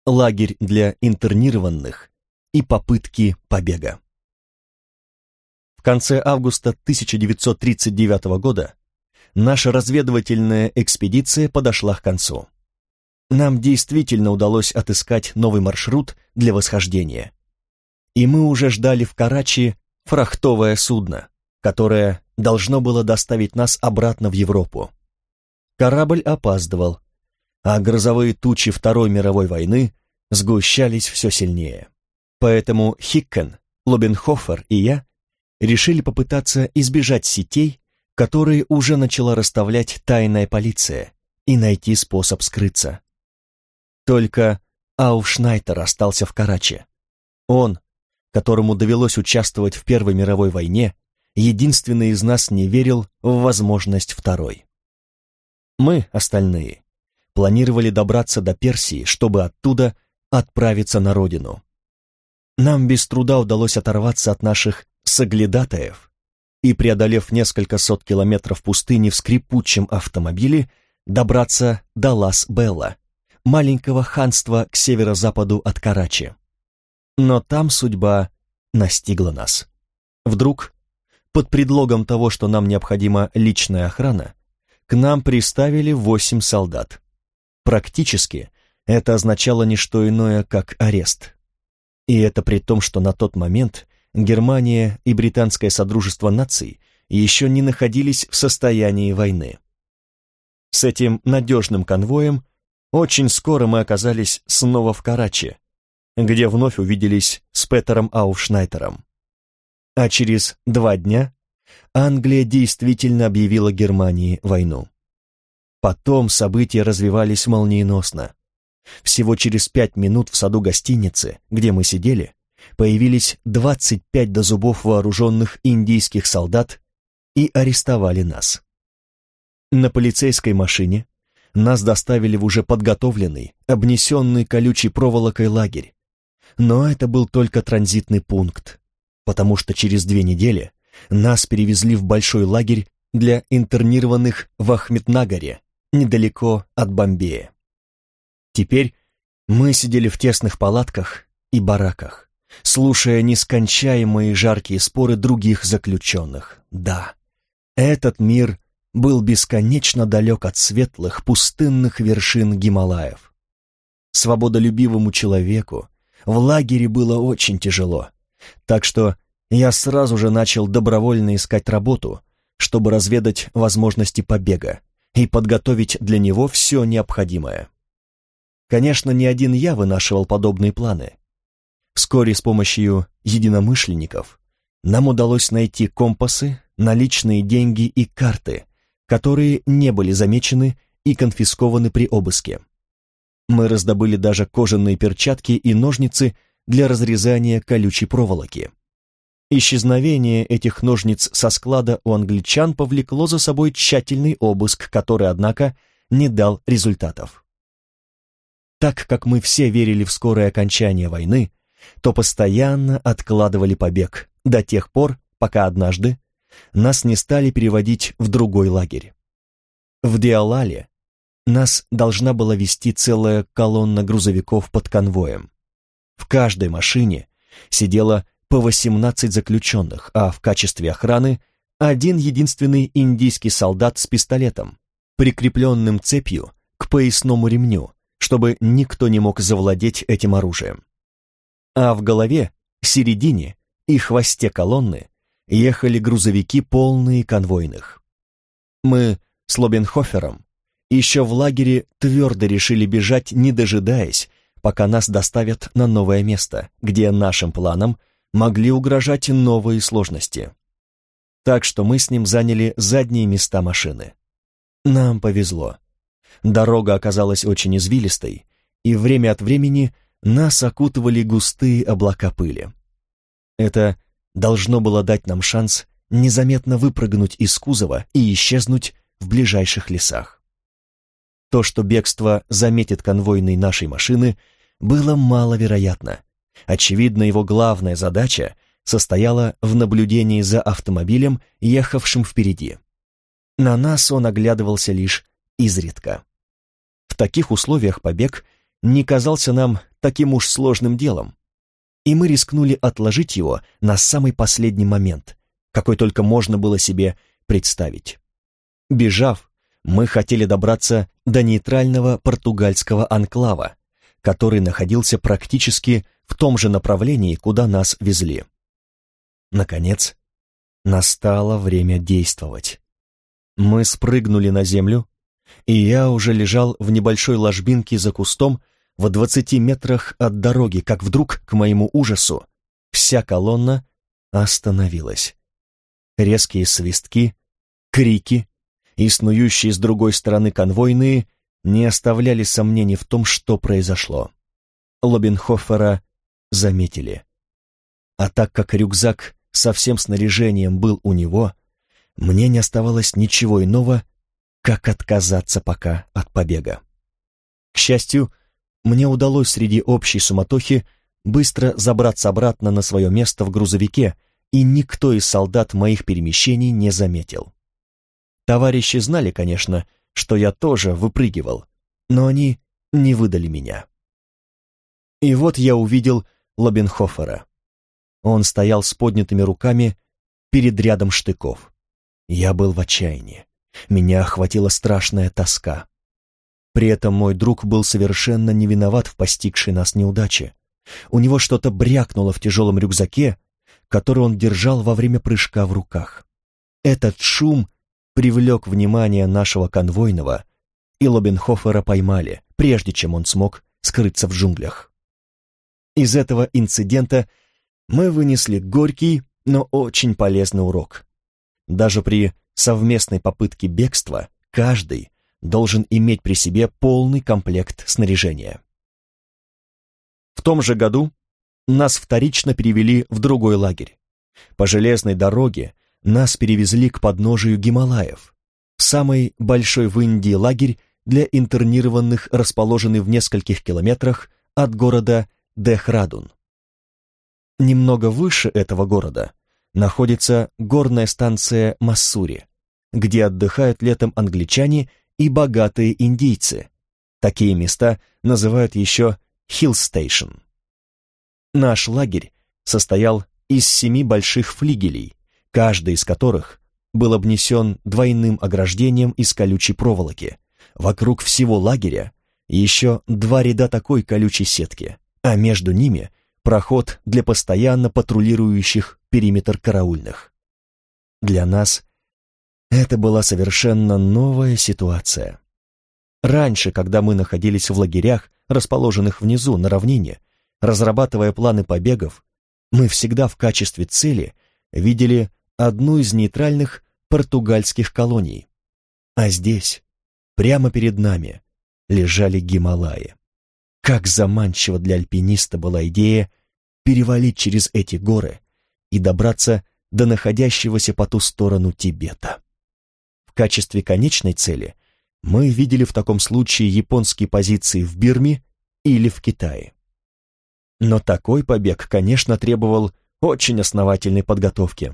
лагерь для интернированных и попытки побега. В конце августа 1939 года наша разведывательная экспедиция подошла к концу. Нам действительно удалось отыскать новый маршрут для восхождения. И мы уже ждали в Карачи фрахтовое судно, которое должно было доставить нас обратно в Европу. Корабль опаздывал, а грозовые тучи Второй мировой войны сгущались все сильнее. Поэтому Хиккен, Лобенхофер и я решили попытаться избежать сетей, которые уже начала расставлять тайная полиция, и найти способ скрыться. Только Ауфшнайтер остался в Карачи. Он, которому довелось участвовать в Первой мировой войне, единственный из нас не верил в возможность второй. Мы, остальные, планировали добраться до Персии, чтобы оттуда отправиться на родину. Нам без труда удалось оторваться от наших соглядатаев и, преодолев несколько сот километров пустыни в скрипучем автомобиле, добраться до Лас-Белла, маленького ханства к северо-западу от Карачи. Но там судьба настигла нас. Вдруг, под предлогом того, что нам необходима личная охрана, к нам приставили 8 солдат. Практически это означало не что иное, как арест. И это при том, что на тот момент Германия и Британское Содружество наций еще не находились в состоянии войны. С этим надежным конвоем очень скоро мы оказались снова в Карачи, где вновь увиделись с Петером Ауфшнайтером. А через 2 дня Англия действительно объявила Германии войну. Потом события развивались молниеносно. Всего через 5 минут в саду гостиницы, где мы сидели, появились 25 до зубов вооруженных индийских солдат и арестовали нас. На полицейской машине нас доставили в уже подготовленный, обнесенный колючей проволокой лагерь. Но это был только транзитный пункт, потому что через 2 недели нас перевезли в большой лагерь для интернированных в Ахмеднагаре, недалеко от Бомбея. Теперь мы сидели в тесных палатках и бараках, слушая нескончаемые жаркие споры других заключенных. Да, этот мир был бесконечно далек от светлых, пустынных вершин Гималаев. Свободолюбивому человеку в лагере было очень тяжело, так что я сразу же начал добровольно искать работу, чтобы разведать возможности побега и подготовить для него все необходимое. Конечно, не один я вынашивал подобные планы. Вскоре с помощью единомышленников нам удалось найти компасы, наличные деньги и карты, которые не были замечены и конфискованы при обыске. Мы раздобыли даже кожаные перчатки и ножницы для разрезания колючей проволоки. Исчезновение этих ножниц со склада у англичан повлекло за собой тщательный обыск, который, однако, не дал результатов. Так как мы все верили в скорое окончание войны, то постоянно откладывали побег до тех пор, пока однажды нас не стали переводить в другой лагерь. В Диалале нас должна была вести целая колонна грузовиков под конвоем. В каждой машине сидело по 18 заключенных, а в качестве охраны один единственный индийский солдат с пистолетом, прикрепленным цепью к поясному ремню, чтобы никто не мог завладеть этим оружием. А в голове, середине и хвосте колонны ехали грузовики, полные конвойных. Мы с Лобенхофером еще в лагере твердо решили бежать, не дожидаясь, пока нас доставят на новое место, где нашим планам могли угрожать новые сложности. Так что мы с ним заняли задние места машины. Нам повезло. Дорога оказалась очень извилистой, и время от времени нас окутывали густые облака пыли. Это должно было дать нам шанс незаметно выпрыгнуть из кузова и исчезнуть в ближайших лесах. То, что бегство заметит конвойный нашей машины, было маловероятно. Очевидно, его главная задача состояла в наблюдении за автомобилем, ехавшим впереди. На нас он оглядывался лишь изредка. В таких условиях побег не казался нам таким уж сложным делом, и мы рискнули отложить его на самый последний момент, какой только можно было себе представить. Бежав, мы хотели добраться до нейтрального португальского анклава, который находился практически в том же направлении, куда нас везли. Наконец, настало время действовать. Мы спрыгнули на землю, и я уже лежал в небольшой ложбинке за кустом в 20 метрах от дороги, как вдруг, к моему ужасу, вся колонна остановилась. Резкие свистки, крики и снующие с другой стороны конвойные не оставляли сомнений в том, что произошло. Лобенхофера заметили. А так как рюкзак со всем снаряжением был у него, мне не оставалось ничего иного, как отказаться пока от побега. К счастью, мне удалось среди общей суматохи быстро забраться обратно на свое место в грузовике, и никто из солдат моих перемещений не заметил. Товарищи знали, конечно, что я тоже выпрыгивал, но они не выдали меня. И вот я увидел Лобенхофера. Он стоял с поднятыми руками перед рядом штыков. Я был в отчаянии. Меня охватила страшная тоска. При этом мой друг был совершенно не виноват в постигшей нас неудаче. У него что-то брякнуло в тяжелом рюкзаке, который он держал во время прыжка в руках. Этот шум привлек внимание нашего конвойного, и Лобенхофера поймали, прежде чем он смог скрыться в джунглях. Из этого инцидента мы вынесли горький, но очень полезный урок. Даже при совместной попытке бегства каждый должен иметь при себе полный комплект снаряжения. В том же году нас вторично перевели в другой лагерь. По железной дороге нас перевезли к подножию Гималаев, в самый большой в Индии лагерь для интернированных, расположенный в нескольких километрах от города Дехрадун. Немного выше этого города находится горная станция Массури, где отдыхают летом англичане и богатые индийцы. Такие места называют еще Hill Station. Наш лагерь состоял из 7 больших флигелей, каждый из которых был обнесен двойным ограждением из колючей проволоки. Вокруг всего лагеря еще 2 ряда такой колючей сетки, а между ними проход для постоянно патрулирующих периметр караульных. Для нас это была совершенно новая ситуация. Раньше, когда мы находились в лагерях, расположенных внизу на равнине, разрабатывая планы побегов, мы всегда в качестве цели видели одну из нейтральных португальских колоний. А здесь, прямо перед нами, лежали Гималаи. Как заманчиво для альпиниста была идея перевалить через эти горы и добраться до находящегося по ту сторону Тибета. В качестве конечной цели мы видели в таком случае японские позиции в Бирме или в Китае. Но такой побег, конечно, требовал очень основательной подготовки.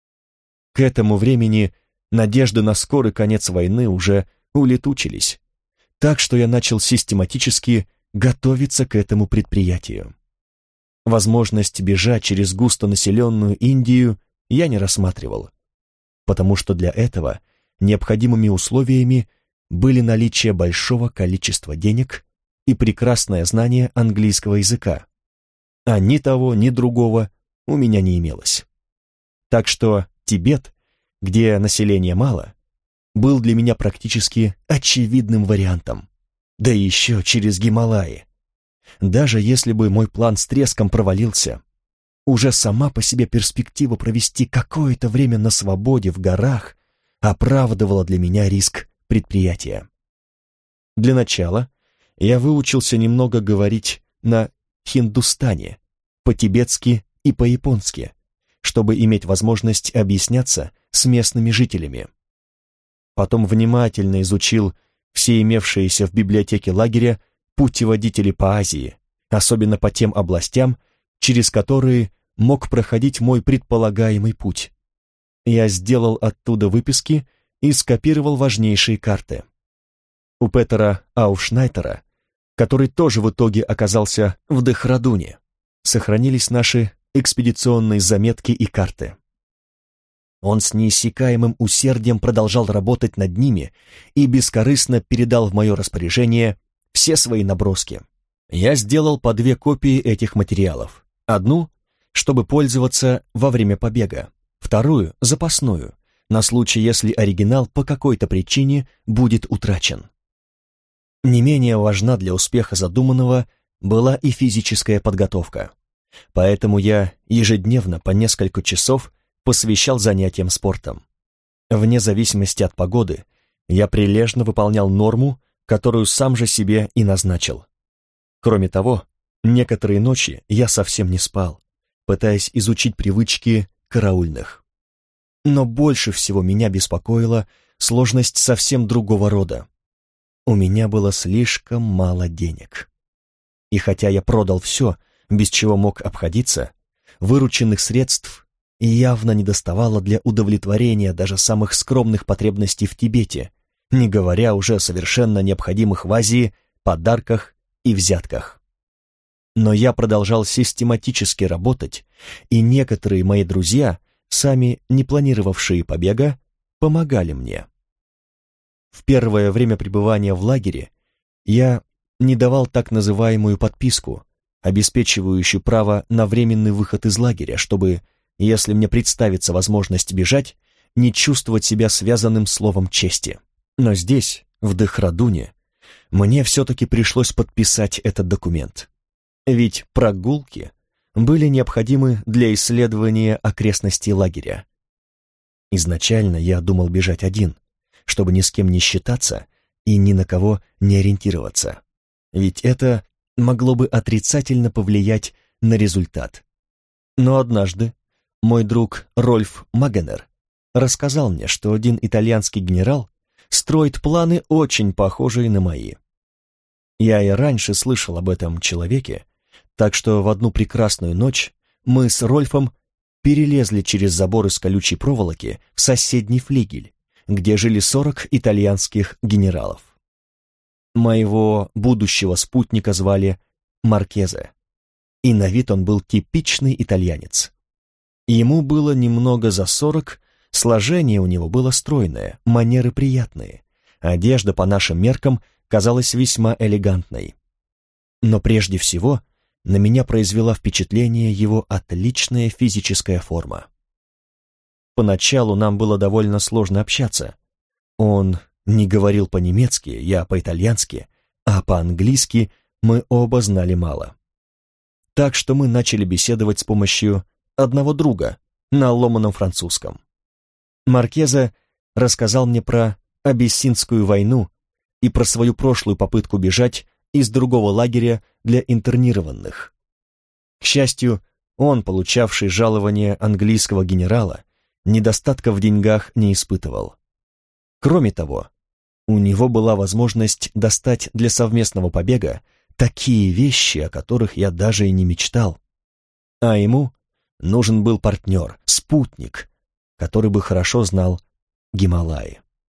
К этому времени надежды на скорый конец войны уже улетучились, так что я начал систематически готовиться к этому предприятию. Возможность бежать через густонаселенную Индию я не рассматривал, потому что для этого необходимыми условиями были наличие большого количества денег и прекрасное знание английского языка, а ни того, ни другого у меня не имелось. Так что Тибет, где населения мало, был для меня практически очевидным вариантом, да еще через Гималаи. Даже если бы мой план с треском провалился, уже сама по себе перспектива провести какое-то время на свободе в горах оправдывала для меня риск предприятия. Для начала я выучился немного говорить на хиндустане, по-тибетски и по-японски, чтобы иметь возможность объясняться с местными жителями. Потом внимательно изучил все имевшиеся в библиотеке лагеря путеводители по Азии, особенно по тем областям, через которые мог проходить мой предполагаемый путь. Я сделал оттуда выписки и скопировал важнейшие карты. У Петера Аушнайтера который тоже в итоге оказался в Дехрадуне, сохранились наши экспедиционные заметки и карты. Он с неиссякаемым усердием продолжал работать над ними и бескорыстно передал в мое распоряжение все свои наброски. Я сделал по 2 копии этих материалов. Одну, чтобы пользоваться во время побега, вторую, запасную, на случай, если оригинал по какой-то причине будет утрачен. Не менее важна для успеха задуманного была и физическая подготовка. Поэтому я ежедневно по несколько часов посвящал занятиям спортом. Вне зависимости от погоды, я прилежно выполнял норму, которую сам же себе и назначил. Кроме того, некоторые ночи я совсем не спал, пытаясь изучить привычки караульных. Но больше всего меня беспокоила сложность совсем другого рода. У меня было слишком мало денег. И хотя я продал все, без чего мог обходиться, вырученных средств явно недоставало для удовлетворения даже самых скромных потребностей в Тибете, не говоря уже о совершенно необходимых в Азии подарках и взятках. Но я продолжал систематически работать, и некоторые мои друзья, сами не планировавшие побега, помогали мне. В первое время пребывания в лагере я не давал так называемую подписку, обеспечивающую право на временный выход из лагеря, чтобы, если мне представится возможность бежать, не чувствовать себя связанным словом чести. Но здесь, в Дехрадуне, мне все-таки пришлось подписать этот документ. Ведь прогулки были необходимы для исследования окрестностей лагеря. Изначально я думал бежать один, чтобы ни с кем не считаться и ни на кого не ориентироваться. Ведь это могло бы отрицательно повлиять на результат. Но однажды мой друг Рольф Магенер рассказал мне, что один итальянский генерал строит планы, очень похожие на мои. Я и раньше слышал об этом человеке, так что в одну прекрасную ночь мы с Рольфом перелезли через забор из колючей проволоки в соседний флигель, где жили 40 итальянских генералов. Моего будущего спутника звали Маркезе, и на вид он был типичный итальянец. Ему было немного за 40, сложение у него было стройное, манеры приятные, одежда по нашим меркам казалась весьма элегантной. Но прежде всего на меня произвела впечатление его отличная физическая форма. Поначалу нам было довольно сложно общаться. Он не говорил по-немецки, я по-итальянски, а по-английски мы оба знали мало. Так что мы начали беседовать с помощью одного друга на ломаном французском. Маркезе рассказал мне про Абиссинскую войну и про свою прошлую попытку бежать из другого лагеря для интернированных. К счастью, он, получавший жалование английского генерала, недостатка в деньгах не испытывал. Кроме того, у него была возможность достать для совместного побега такие вещи, о которых я даже и не мечтал. А ему нужен был партнер, спутник, который бы хорошо знал Гималаи.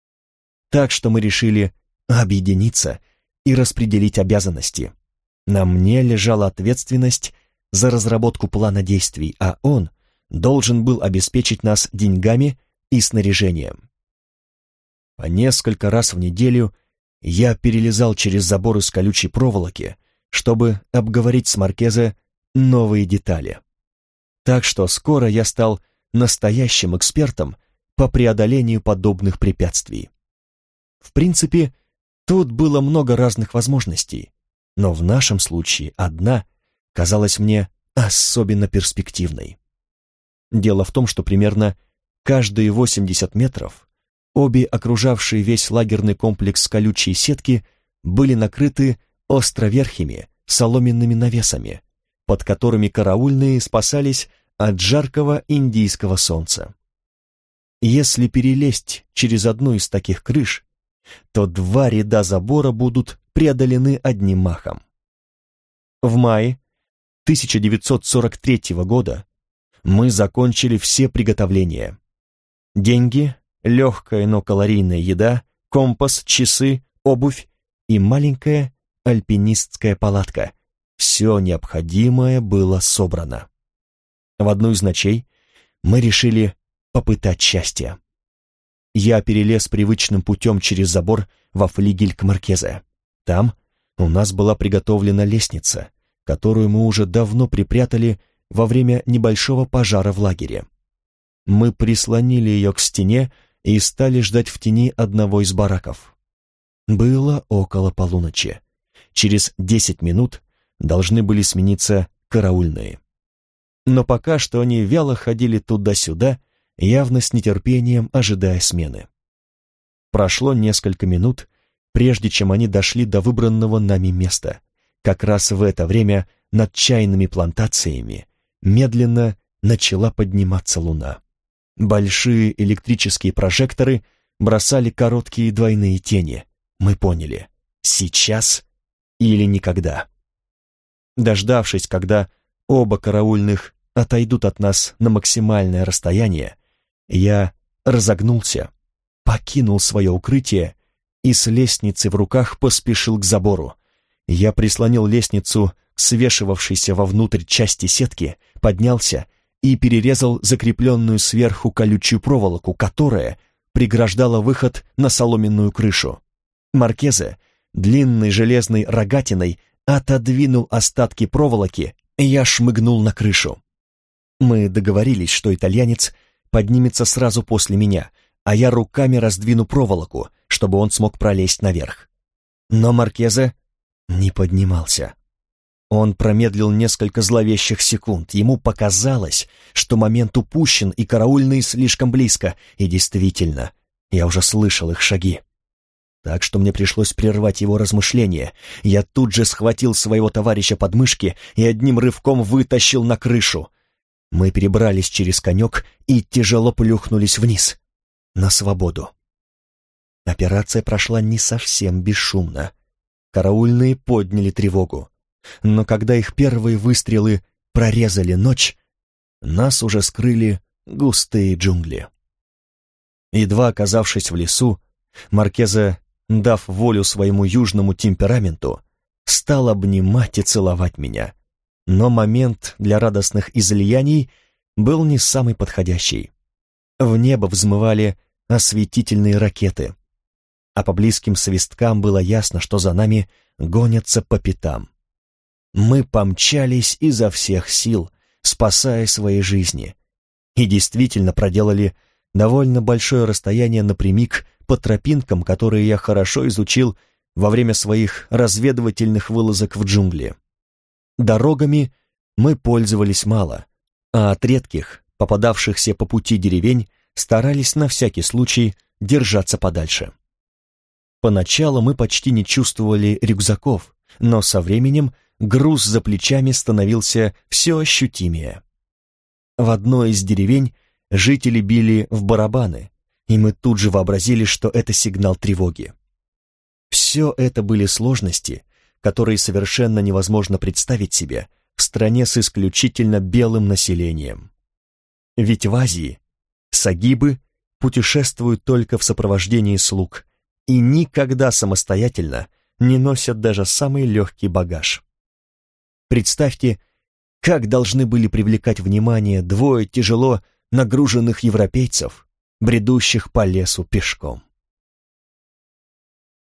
Так что мы решили объединиться и распределить обязанности. На мне лежала ответственность за разработку плана действий, а он должен был обеспечить нас деньгами и снаряжением. По несколько раз в неделю я перелезал через забор из колючей проволоки, чтобы обговорить с Маркезе новые детали. Так что скоро я стал настоящим экспертом по преодолению подобных препятствий. В принципе, тут было много разных возможностей, но в нашем случае одна казалась мне особенно перспективной. Дело в том, что примерно каждые 80 метров обе окружавшие весь лагерный комплекс колючей сетки были накрыты островерхими соломенными навесами, под которыми караульные спасались от жаркого индийского солнца. Если перелезть через одну из таких крыш, то 2 ряда забора будут преодолены одним махом. В мае 1943 года мы закончили все приготовления. Деньги, легкая, но калорийная еда, компас, часы, обувь и маленькая альпинистская палатка. Все необходимое было собрано. В одну из ночей мы решили попытать счастье. Я перелез привычным путем через забор во флигель к Маркезе. Там у нас была приготовлена лестница, которую мы уже давно припрятали во время небольшого пожара в лагере. Мы прислонили ее к стене и стали ждать в тени одного из бараков. Было около полуночи. Через 10 минут должны были смениться караульные. Но пока что они вяло ходили туда-сюда, явно с нетерпением ожидая смены. Прошло несколько минут, прежде чем они дошли до выбранного нами места. Как раз в это время над чайными плантациями медленно начала подниматься луна. Большие электрические прожекторы бросали короткие двойные тени. Мы поняли: сейчас или никогда. Дождавшись, когда оба караульных отойдут от нас на максимальное расстояние, я разогнулся, покинул свое укрытие и с лестницей в руках поспешил к забору. Я прислонил лестницу к свешивавшейся вовнутрь части сетки, поднялся и перерезал закрепленную сверху колючую проволоку, которая преграждала выход на соломенную крышу. Маркезе длинной железной рогатиной отодвинул остатки проволоки, и я шмыгнул на крышу. Мы договорились, что итальянец поднимется сразу после меня, а я руками раздвину проволоку, чтобы он смог пролезть наверх. Но Маркезе не поднимался. Он промедлил несколько зловещих секунд. Ему показалось, что момент упущен, и караульные слишком близко. И действительно, я уже слышал их шаги. Так что мне пришлось прервать его размышления. Я тут же схватил своего товарища под мышки и одним рывком вытащил на крышу. Мы перебрались через конек и тяжело плюхнулись вниз, на свободу. Операция прошла не совсем бесшумно. Караульные подняли тревогу. Но когда их первые выстрелы прорезали ночь, нас уже скрыли густые джунгли. Едва оказавшись в лесу, Маркезе, дав волю своему южному темпераменту, стал обнимать и целовать меня. Но момент для радостных излияний был не самый подходящий. В небо взмывали осветительные ракеты, а по близким свисткам было ясно, что за нами гонятся по пятам. Мы помчались изо всех сил, спасая свои жизни, и действительно проделали довольно большое расстояние напрямик по тропинкам, которые я хорошо изучил во время своих разведывательных вылазок в джунгли. Дорогами мы пользовались мало, а от редких, попадавшихся по пути деревень, старались на всякий случай держаться подальше. Поначалу мы почти не чувствовали рюкзаков, но со временем груз за плечами становился все ощутимее. В одной из деревень жители били в барабаны, и мы тут же вообразили, что это сигнал тревоги. Все это были сложности, которые совершенно невозможно представить себе в стране с исключительно белым населением. Ведь в Азии сагибы путешествуют только в сопровождении слуг и никогда самостоятельно не носят даже самый легкий багаж. Представьте, как должны были привлекать внимание двое тяжело нагруженных европейцев, бредущих по лесу пешком.